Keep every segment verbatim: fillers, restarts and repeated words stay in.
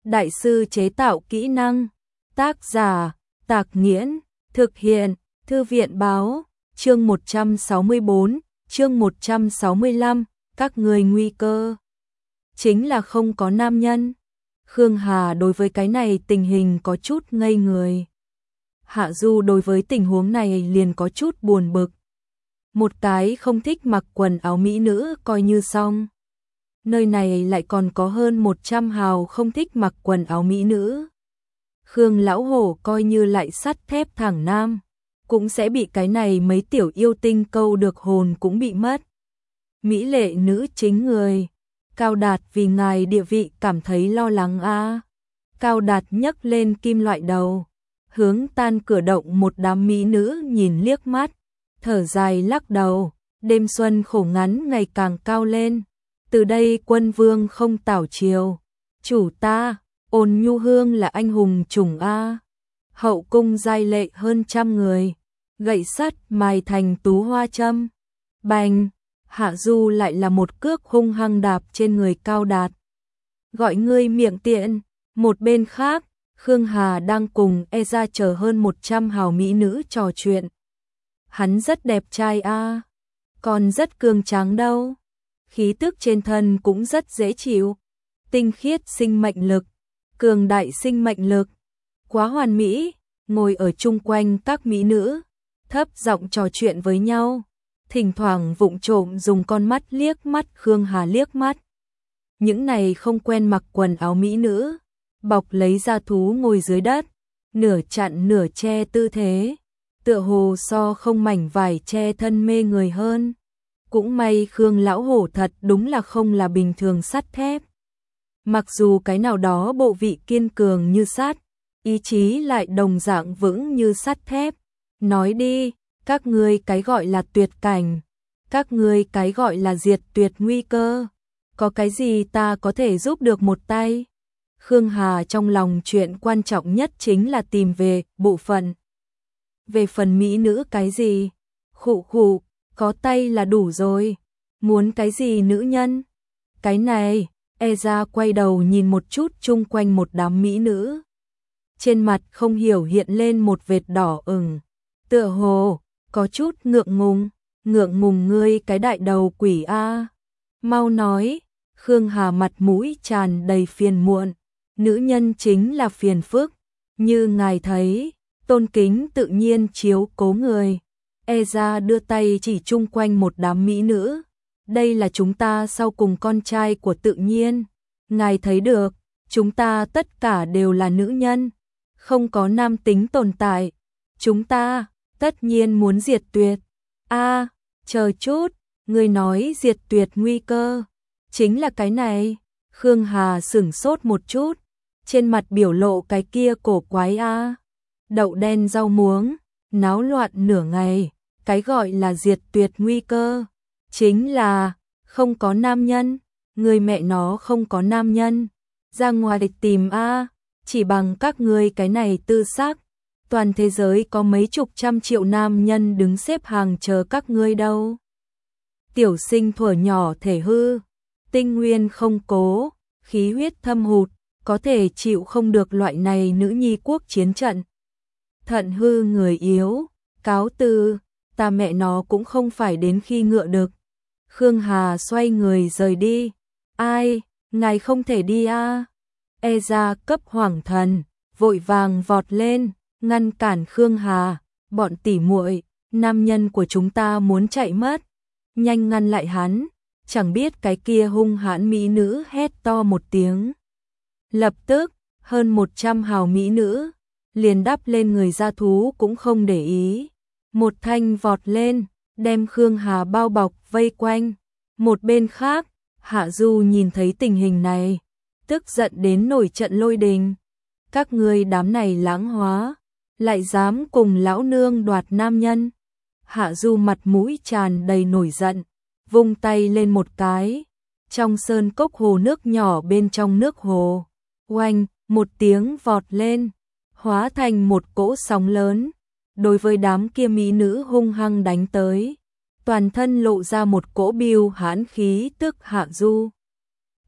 đại sư chế tạo kỹ năng. Tác giả, Tạc Nghiễn, thực hiện, Thư viện báo, chương một trăm sáu mươi bốn, chương một trăm sáu mươi lăm, các người nguy cơ. Chính là không có nam nhân. Khương Hà đối với cái này tình hình có chút ngây người. Hạ Du đối với tình huống này liền có chút buồn bực. Một cái không thích mặc quần áo mỹ nữ coi như xong. Nơi này lại còn có hơn một trăm hào không thích mặc quần áo mỹ nữ. Khương Lão Hổ coi như lại sắt thép thẳng nam, cũng sẽ bị cái này mấy tiểu yêu tinh câu được hồn cũng bị mất. Mỹ lệ nữ chính người. Cao Đạt vì ngài địa vị cảm thấy lo lắng a. À. Cao Đạt nhấc lên kim loại đầu, hướng tan cửa động một đám mỹ nữ nhìn liếc mắt, thở dài lắc đầu, đêm xuân khổ ngắn ngày càng cao lên. Từ đây quân vương không tảo triều. Chủ ta, Ôn Nhu Hương là anh hùng chủng A. Hậu cung giai lệ hơn trăm người. Gậy sắt mài thành tú hoa châm. Bành, Hạ Du lại là một cước hung hăng đạp trên người Cao Đạt. Gọi ngươi miệng tiện. Một bên khác, Khương Hà đang cùng e ra chờ hơn một trăm hào mỹ nữ trò chuyện. Hắn rất đẹp trai a, còn rất cường tráng đâu. Khí tức trên thân cũng rất dễ chịu. Tinh khiết sinh mệnh lực, cường đại sinh mệnh lực, quá hoàn mỹ. Ngồi ở chung quanh các mỹ nữ, thấp giọng trò chuyện với nhau, thỉnh thoảng vụng trộm dùng con mắt liếc mắt Khương Hà liếc mắt. Những này không quen mặc quần áo mỹ nữ, bọc lấy da thú ngồi dưới đất, nửa chặn nửa che tư thế, tựa hồ so không mảnh vải che thân mê người hơn. Cũng may Khương Lão Hổ thật đúng là không là bình thường sắt thép. Mặc dù cái nào đó bộ vị kiên cường như sắt, ý chí lại đồng dạng vững như sắt thép. Nói đi, các ngươi cái gọi là tuyệt cảnh, các ngươi cái gọi là diệt tuyệt nguy cơ, có cái gì ta có thể giúp được một tay? Khương Hà trong lòng chuyện quan trọng nhất chính là tìm về bộ phận. Về phần mỹ nữ cái gì? Khụ khụ, có tay là đủ rồi. Muốn cái gì nữ nhân? Cái này, e ra quay đầu nhìn một chút chung quanh một đám mỹ nữ. Trên mặt không hiểu hiện lên một vệt đỏ ửng. Tựa hồ, có chút ngượng ngùng. Ngượng ngùng ngươi cái đại đầu quỷ a. Mau nói, Khương Hà mặt mũi tràn đầy phiền muộn. Nữ nhân chính là phiền phức. Như ngài thấy, tôn kính tự nhiên chiếu cố người. E ra đưa tay chỉ chung quanh một đám mỹ nữ. Đây là chúng ta sau cùng con trai của tự nhiên. Ngài thấy được, chúng ta tất cả đều là nữ nhân. Không có nam tính tồn tại. Chúng ta, tất nhiên muốn diệt tuyệt. A, à, chờ chút, người nói diệt tuyệt nguy cơ. Chính là cái này. Khương Hà sửng sốt một chút. Trên mặt biểu lộ cái kia cổ quái a. À. Đậu đen rau muống, náo loạn nửa ngày. Cái gọi là diệt tuyệt nguy cơ, chính là không có nam nhân. Người mẹ nó không có nam nhân. Ra ngoài để tìm a, chỉ bằng các ngươi cái này tư xác. Toàn thế giới có mấy chục trăm triệu nam nhân đứng xếp hàng chờ các ngươi đâu. Tiểu sinh thuở nhỏ thể hư, tinh nguyên không cố, khí huyết thâm hụt, có thể chịu không được loại này nữ nhi quốc chiến trận. Thận hư người yếu, cáo từ, ta mẹ nó cũng không phải đến khi ngựa được. Khương Hà xoay người rời đi. Ai, ngài không thể đi a. À? E ra cấp hoàng thần, vội vàng vọt lên, ngăn cản Khương Hà, bọn tỉ muội, nam nhân của chúng ta muốn chạy mất. Nhanh ngăn lại hắn, chẳng biết cái kia hung hãn mỹ nữ hét to một tiếng. Lập tức, hơn một trăm hào mỹ nữ, liền đắp lên người gia thú cũng không để ý. Một thanh vọt lên, đem Khương Hà bao bọc vây quanh. Một bên khác, Hạ Du nhìn thấy tình hình này, tức giận đến nổi trận lôi đình. Các ngươi đám này lãng hóa, lại dám cùng lão nương đoạt nam nhân. Hạ Du mặt mũi tràn đầy nổi giận, vung tay lên một cái. Trong sơn cốc hồ nước nhỏ bên trong nước hồ, oanh, một tiếng vọt lên, hóa thành một cỗ sóng lớn. Đối với đám kia mỹ nữ hung hăng đánh tới, toàn thân lộ ra một cỗ biêu hãn khí tức Hạ Du.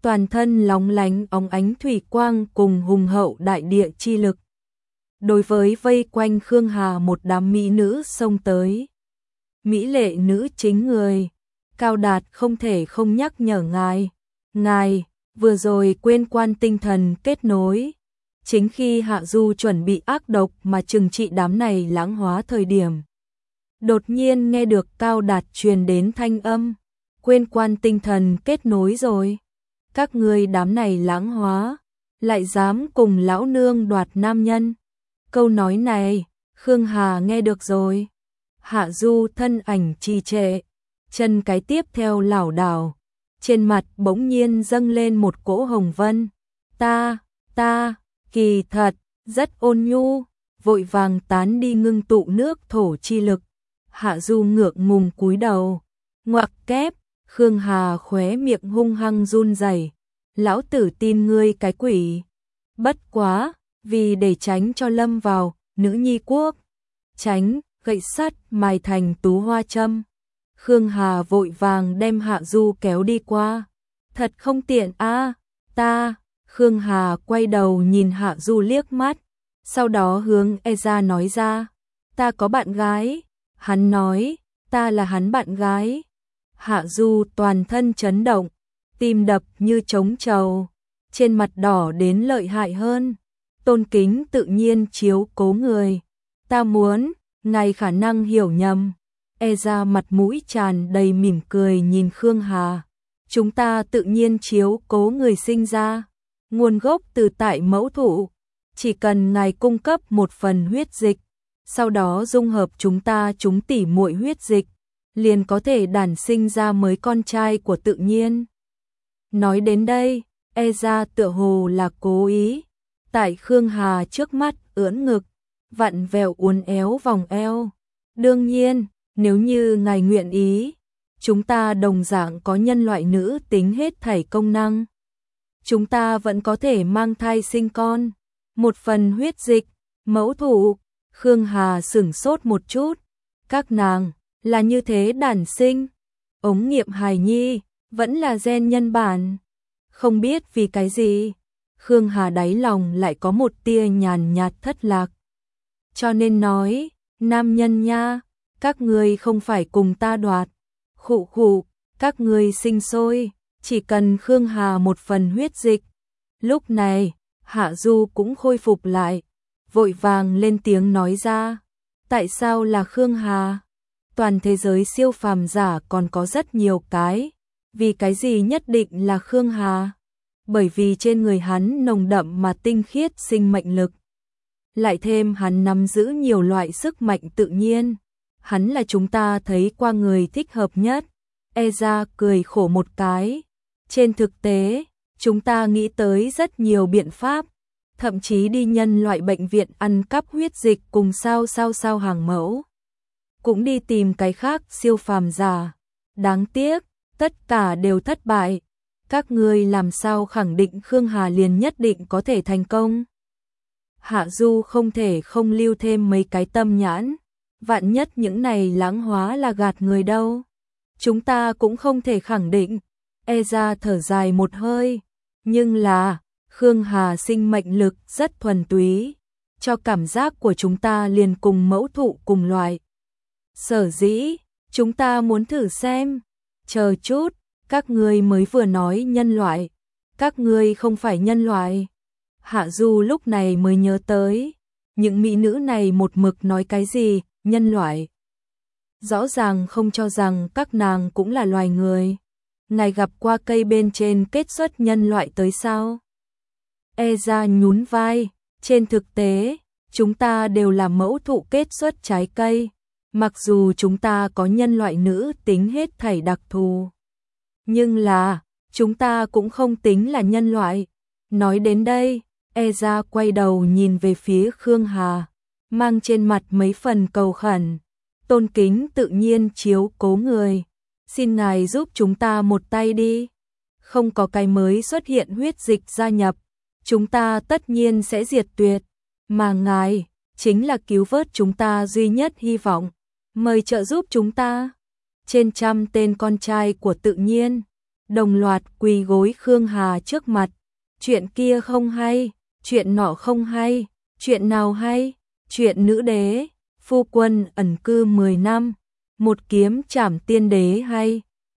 toàn thân lóng lánh óng ánh thủy quang cùng hùng hậu đại địa chi lực. Đối với vây quanh Khương Hà một đám mỹ nữ xông tới. Mỹ lệ nữ chính người, Cao Đạt không thể không nhắc nhở ngài. Ngài, vừa rồi quên quan tinh thần kết nối. Chính khi Hạ Du chuẩn bị ác độc mà trừng trị đám này lãng hóa thời điểm. Đột nhiên nghe được Cao Đạt truyền đến thanh âm. Quên quan tinh thần kết nối rồi. Các ngươi đám này lãng hóa, lại dám cùng lão nương đoạt nam nhân. Câu nói này, Khương Hà nghe được rồi. Hạ Du thân ảnh trì trệ, chân cái tiếp theo lảo đảo, trên mặt bỗng nhiên dâng lên một cỗ hồng vân. Ta, ta, kỳ thật, rất ôn nhu, vội vàng tán đi ngưng tụ nước thổ chi lực. Hạ Du ngượng ngùng cúi đầu, ngoặc kép, Khương Hà khóe miệng hung hăng run rẩy. Lão tử tin ngươi cái quỷ. Bất quá, vì để tránh cho lâm vào nữ nhi quốc, tránh gậy sắt mài thành tú hoa châm, Khương Hà vội vàng đem Hạ Du kéo đi qua. Thật không tiện a, ta. Khương Hà quay đầu nhìn Hạ Du liếc mắt, sau đó hướng Eza nói ra, ta có bạn gái. Hắn nói, ta là hắn bạn gái. Hạ Du toàn thân chấn động, tim đập như trống trầu, trên mặt đỏ đến lợi hại hơn. Tôn Kính tự nhiên chiếu cố người. Ta muốn, ngài khả năng hiểu nhầm. E ra mặt mũi tràn đầy mỉm cười nhìn Khương Hà. Chúng ta tự nhiên chiếu cố người sinh ra. Nguồn gốc từ tại mẫu thụ. Chỉ cần ngài cung cấp một phần huyết dịch, sau đó dung hợp chúng ta chúng tỉ muội huyết dịch, liền có thể đản sinh ra mới con trai của tự nhiên. Nói đến đây, e ra tựa hồ là cố ý. Tại Khương Hà trước mắt ưỡn ngực, vặn vẹo uốn éo vòng eo. Đương nhiên, nếu như ngài nguyện ý, chúng ta đồng dạng có nhân loại nữ tính hết thảy công năng. Chúng ta vẫn có thể mang thai sinh con. Một phần huyết dịch, mẫu thụ. Khương Hà sửng sốt một chút. Các nàng, là như thế đản sinh. Ống nghiệm hài nhi, vẫn là gen nhân bản. Không biết vì cái gì, Khương Hà đáy lòng lại có một tia nhàn nhạt thất lạc. Cho nên nói, nam nhân nha, các ngươi không phải cùng ta đoạt. Khụ khụ, các ngươi sinh sôi, chỉ cần Khương Hà một phần huyết dịch. Lúc này, Hạ Du cũng khôi phục lại, vội vàng lên tiếng nói ra. Tại sao là Khương Hà? Toàn thế giới siêu phàm giả còn có rất nhiều cái. Vì cái gì nhất định là Khương Hà? Bởi vì trên người hắn nồng đậm mà tinh khiết sinh mệnh lực. Lại thêm hắn nắm giữ nhiều loại sức mạnh tự nhiên. Hắn là chúng ta thấy qua người thích hợp nhất. E ra cười khổ một cái. Trên thực tế, chúng ta nghĩ tới rất nhiều biện pháp. Thậm chí đi nhân loại bệnh viện ăn cắp huyết dịch cùng sao sao sao hàng mẫu. Cũng đi tìm cái khác siêu phàm giả. Đáng tiếc, tất cả đều thất bại. Các ngươi làm sao khẳng định Khương Hà liền nhất định có thể thành công? Hạ Du không thể không lưu thêm mấy cái tâm nhãn. Vạn nhất những này lãng hóa là gạt người đâu. Chúng ta cũng không thể khẳng định. E ra thở dài một hơi. Nhưng là, Khương Hà sinh mệnh lực rất thuần túy. Cho cảm giác của chúng ta liền cùng mẫu thụ cùng loại. Sở dĩ, chúng ta muốn thử xem. Chờ chút, các ngươi mới vừa nói nhân loại. Các ngươi không phải nhân loại. Hạ Du lúc này mới nhớ tới. Những mỹ nữ này một mực nói cái gì, nhân loại. Rõ ràng không cho rằng các nàng cũng là loài người. Ngài gặp qua cây bên trên kết xuất nhân loại tới sao? E ra nhún vai. Trên thực tế, chúng ta đều là mẫu thụ kết xuất trái cây. Mặc dù chúng ta có nhân loại nữ tính hết thảy đặc thù. Nhưng là, chúng ta cũng không tính là nhân loại. Nói đến đây, E ra quay đầu nhìn về phía Khương Hà, mang trên mặt mấy phần cầu khẩn. Tôn Kính tự nhiên chiếu cố người. Xin ngài giúp chúng ta một tay đi. Không có cái mới xuất hiện huyết dịch gia nhập, chúng ta tất nhiên sẽ diệt tuyệt. Mà ngài, chính là cứu vớt chúng ta duy nhất hy vọng. Mời trợ giúp chúng ta. Trên trăm tên con trai của tự nhiên, đồng loạt quỳ gối Khương Hà trước mặt. Chuyện kia không hay, chuyện nọ không hay, chuyện nào hay? Chuyện nữ đế, phu quân ẩn cư mười năm, một kiếm trảm tiên đế hay,